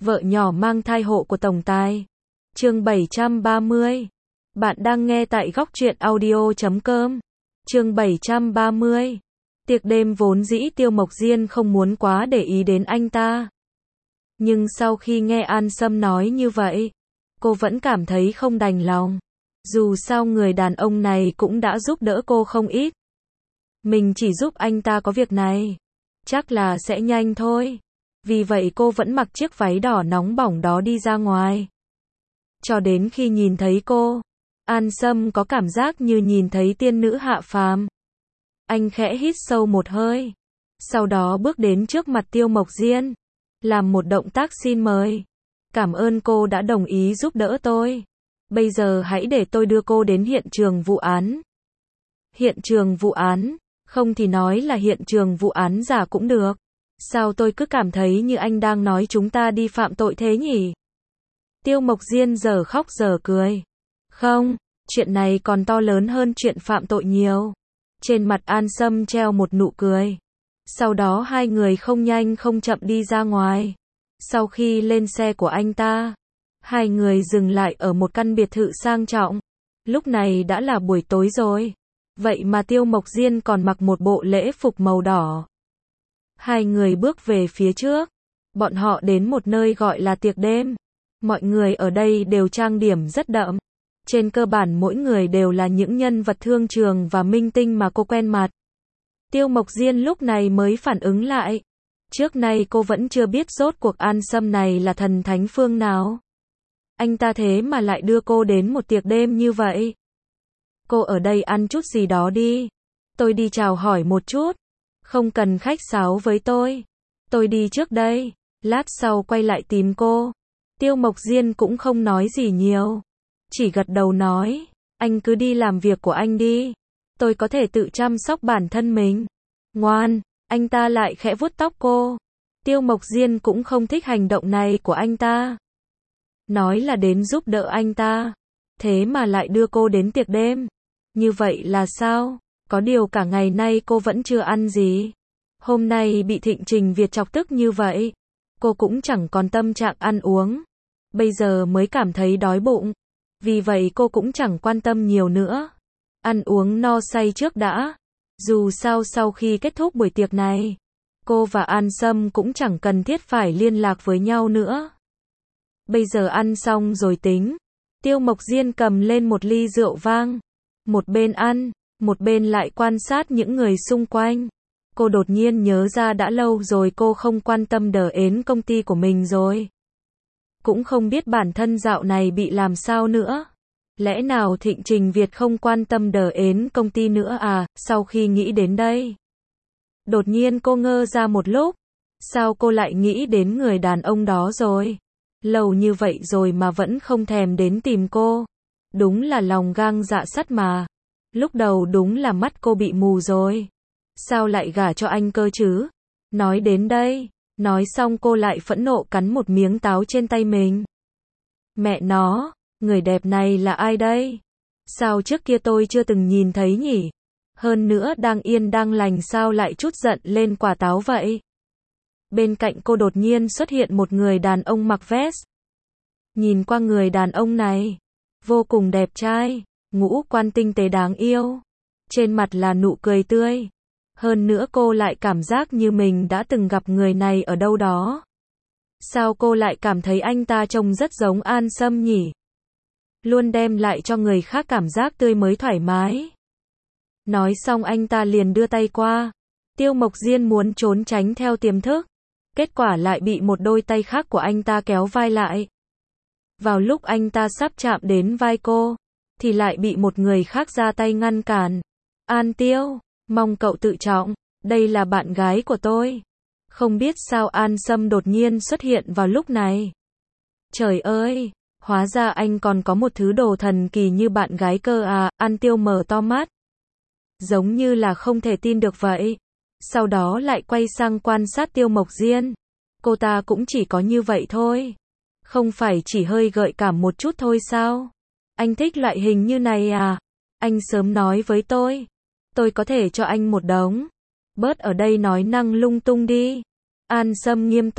Vợ nhỏ mang thai hộ của tổng tài. Chương 730. Bạn đang nghe tại góc truyện audio.com. Chương 730. Tiệc đêm vốn dĩ Tiêu Mộc Diên không muốn quá để ý đến anh ta. Nhưng sau khi nghe An Sâm nói như vậy, cô vẫn cảm thấy không đành lòng. Dù sao người đàn ông này cũng đã giúp đỡ cô không ít. Mình chỉ giúp anh ta có việc này, chắc là sẽ nhanh thôi. Vì vậy cô vẫn mặc chiếc váy đỏ nóng bỏng đó đi ra ngoài. Cho đến khi nhìn thấy cô, An Sâm có cảm giác như nhìn thấy tiên nữ hạ phàm. Anh khẽ hít sâu một hơi, sau đó bước đến trước mặt Tiêu Mộc Diên, làm một động tác xin mời. Cảm ơn cô đã đồng ý giúp đỡ tôi. Bây giờ hãy để tôi đưa cô đến hiện trường vụ án. Hiện trường vụ án, không thì nói là hiện trường vụ án giả cũng được. Sao tôi cứ cảm thấy như anh đang nói chúng ta đi phạm tội thế nhỉ? Tiêu Mộc Diên giờ khóc giờ cười. Không, chuyện này còn to lớn hơn chuyện phạm tội nhiều. Trên mặt An Sâm treo một nụ cười. Sau đó hai người không nhanh không chậm đi ra ngoài. Sau khi lên xe của anh ta, hai người dừng lại ở một căn biệt thự sang trọng. Lúc này đã là buổi tối rồi. Vậy mà Tiêu Mộc Diên còn mặc một bộ lễ phục màu đỏ. Hai người bước về phía trước. Bọn họ đến một nơi gọi là tiệc đêm. Mọi người ở đây đều trang điểm rất đậm. Trên cơ bản mỗi người đều là những nhân vật thương trường và minh tinh mà cô quen mặt. Tiêu Mộc Diên lúc này mới phản ứng lại. Trước nay cô vẫn chưa biết rốt cuộc An Sâm này là thần thánh phương nào. Anh ta thế mà lại đưa cô đến một tiệc đêm như vậy. Cô ở đây ăn chút gì đó đi. Tôi đi chào hỏi một chút. Không cần khách sáo với tôi. Tôi đi trước đây. Lát sau quay lại tìm cô. Tiêu Mộc Diên cũng không nói gì nhiều. Chỉ gật đầu nói. Anh cứ đi làm việc của anh đi. Tôi có thể tự chăm sóc bản thân mình. Ngoan. Anh ta lại khẽ vuốt tóc cô. Tiêu Mộc Diên cũng không thích hành động này của anh ta. Nói là đến giúp đỡ anh ta. Thế mà lại đưa cô đến tiệc đêm. Như vậy là sao? Có điều cả ngày nay cô vẫn chưa ăn gì. Hôm nay bị Thịnh Trình Việt chọc tức như vậy. Cô cũng chẳng còn tâm trạng ăn uống. Bây giờ mới cảm thấy đói bụng. Vì vậy cô cũng chẳng quan tâm nhiều nữa. Ăn uống no say trước đã. Dù sao sau khi kết thúc buổi tiệc này, cô và An Sâm cũng chẳng cần thiết phải liên lạc với nhau nữa. Bây giờ ăn xong rồi tính. Tiêu Mộc Diên cầm lên một ly rượu vang. Một bên ăn, một bên lại quan sát những người xung quanh. Cô đột nhiên nhớ ra đã lâu rồi cô không quan tâm đến công ty của mình rồi. Cũng không biết bản thân dạo này bị làm sao nữa. Lẽ nào Thịnh Trình Việt không quan tâm đến công ty nữa à? Sau khi nghĩ đến đây, đột nhiên cô ngơ ra một lúc. Sao cô lại nghĩ đến người đàn ông đó rồi? Lâu như vậy rồi mà vẫn không thèm đến tìm cô. Đúng là lòng gang dạ sắt mà. Lúc đầu đúng là mắt cô bị mù rồi. Sao lại gả cho anh cơ chứ? Nói đến đây, nói xong cô lại phẫn nộ cắn một miếng táo trên tay mình. Mẹ nó, người đẹp này là ai đây? Sao trước kia tôi chưa từng nhìn thấy nhỉ? Hơn nữa đang yên đang lành sao lại chút giận lên quả táo vậy? Bên cạnh cô đột nhiên xuất hiện một người đàn ông mặc vest. Nhìn qua người đàn ông này, vô cùng đẹp trai, ngũ quan tinh tế đáng yêu. Trên mặt là nụ cười tươi. Hơn nữa cô lại cảm giác như mình đã từng gặp người này ở đâu đó. Sao cô lại cảm thấy anh ta trông rất giống An Sâm nhỉ? Luôn đem lại cho người khác cảm giác tươi mới thoải mái. Nói xong anh ta liền đưa tay qua. Tiêu Mộc Diên muốn trốn tránh theo tiềm thức. Kết quả lại bị một đôi tay khác của anh ta kéo vai lại. Vào lúc anh ta sắp chạm đến vai cô, thì lại bị một người khác ra tay ngăn cản. An Tiêu, mong cậu tự trọng, đây là bạn gái của tôi. Không biết sao An Sâm đột nhiên xuất hiện vào lúc này. Trời ơi, hóa ra anh còn có một thứ đồ thần kỳ như bạn gái cơ à? An Tiêu mở to mắt. Giống như là không thể tin được vậy. Sau đó lại quay sang quan sát Tiêu Mộc Diên. Cô ta cũng chỉ có như vậy thôi. Không phải chỉ hơi gợi cảm một chút thôi sao? Anh thích loại hình như này à? Anh sớm nói với tôi có thể cho anh một đống. Bớt ở đây nói năng lung tung đi. An Sâm nghiêm túc,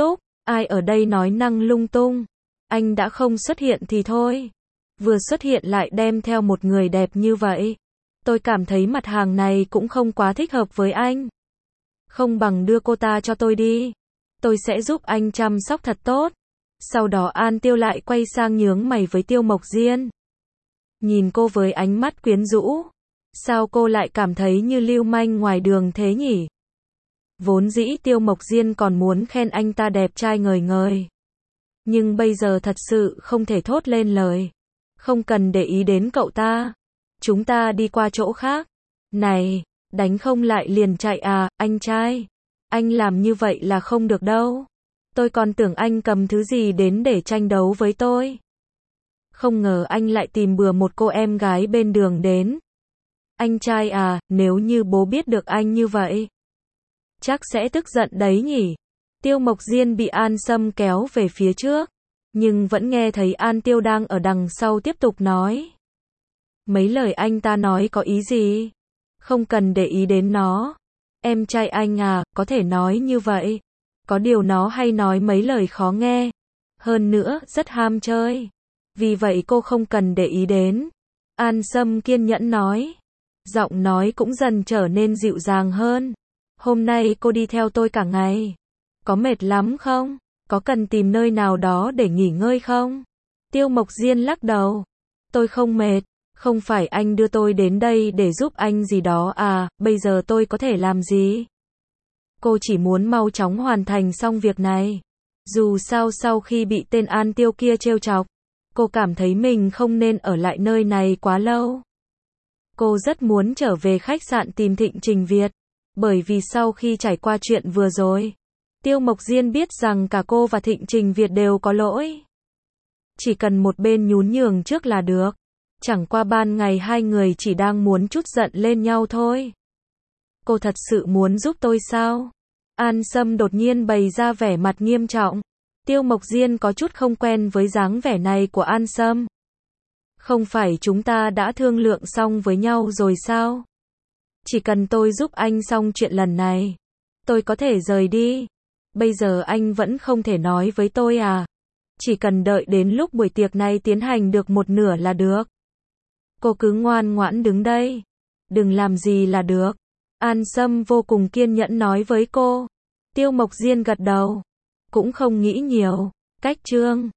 Ai ở đây nói năng lung tung. Anh đã không xuất hiện thì thôi. Vừa xuất hiện lại đem theo một người đẹp như vậy. Tôi cảm thấy mặt hàng này cũng không quá thích hợp với anh. Không bằng đưa cô ta cho tôi đi. Tôi sẽ giúp anh chăm sóc thật tốt. Sau đó An Tiêu lại quay sang nhướng mày với Tiêu Mộc Diên. Nhìn cô với ánh mắt quyến rũ. Sao cô lại cảm thấy như lưu manh ngoài đường thế nhỉ? Vốn dĩ Tiêu Mộc Diên còn muốn khen anh ta đẹp trai ngời ngời. Nhưng bây giờ thật sự không thể thốt lên lời. Không cần để ý đến cậu ta. Chúng ta đi qua chỗ khác. Này, đánh không lại liền chạy à, anh trai. Anh làm như vậy là không được đâu. Tôi còn tưởng anh cầm thứ gì đến để tranh đấu với tôi. Không ngờ anh lại tìm bừa một cô em gái bên đường đến. Anh trai à, nếu như bố biết được anh như vậy, chắc sẽ tức giận đấy nhỉ. Tiêu Mộc Diên bị An Sâm kéo về phía trước, nhưng vẫn nghe thấy An Tiêu đang ở đằng sau tiếp tục nói. Mấy lời anh ta nói có ý gì? Không cần để ý đến nó. Em trai anh à, có thể nói như vậy. Có điều nó hay nói mấy lời khó nghe. Hơn nữa, rất ham chơi. Vì vậy cô không cần để ý đến. An Sâm kiên nhẫn nói. Giọng nói cũng dần trở nên dịu dàng hơn. Hôm nay cô đi theo tôi cả ngày. Có mệt lắm không? Có cần tìm nơi nào đó để nghỉ ngơi không? Tiêu Mộc Diên lắc đầu. Tôi không mệt. Không phải anh đưa tôi đến đây để giúp anh gì đó à, bây giờ tôi có thể làm gì? Cô chỉ muốn mau chóng hoàn thành xong việc này. Dù sao sau khi bị tên An Tiêu kia trêu chọc, cô cảm thấy mình không nên ở lại nơi này quá lâu. Cô rất muốn trở về khách sạn tìm Thịnh Trình Việt, bởi vì sau khi trải qua chuyện vừa rồi, Tiêu Mộc Diên biết rằng cả cô và Thịnh Trình Việt đều có lỗi. Chỉ cần một bên nhún nhường trước là được. Chẳng qua ban ngày hai người chỉ đang muốn trút giận lên nhau thôi. Cô thật sự muốn giúp tôi sao? An Sâm đột nhiên bày ra vẻ mặt nghiêm trọng. Tiêu Mộc Diên có chút không quen với dáng vẻ này của An Sâm. Không phải chúng ta đã thương lượng xong với nhau rồi sao? Chỉ cần tôi giúp anh xong chuyện lần này, tôi có thể rời đi. Bây giờ anh vẫn không thể nói với tôi à? Chỉ cần đợi đến lúc buổi tiệc này tiến hành được một nửa là được. Cô cứ ngoan ngoãn đứng đây. Đừng làm gì là được. An Sâm vô cùng kiên nhẫn nói với cô. Tiêu Mộc Diên gật đầu. Cũng không nghĩ nhiều. Cách chương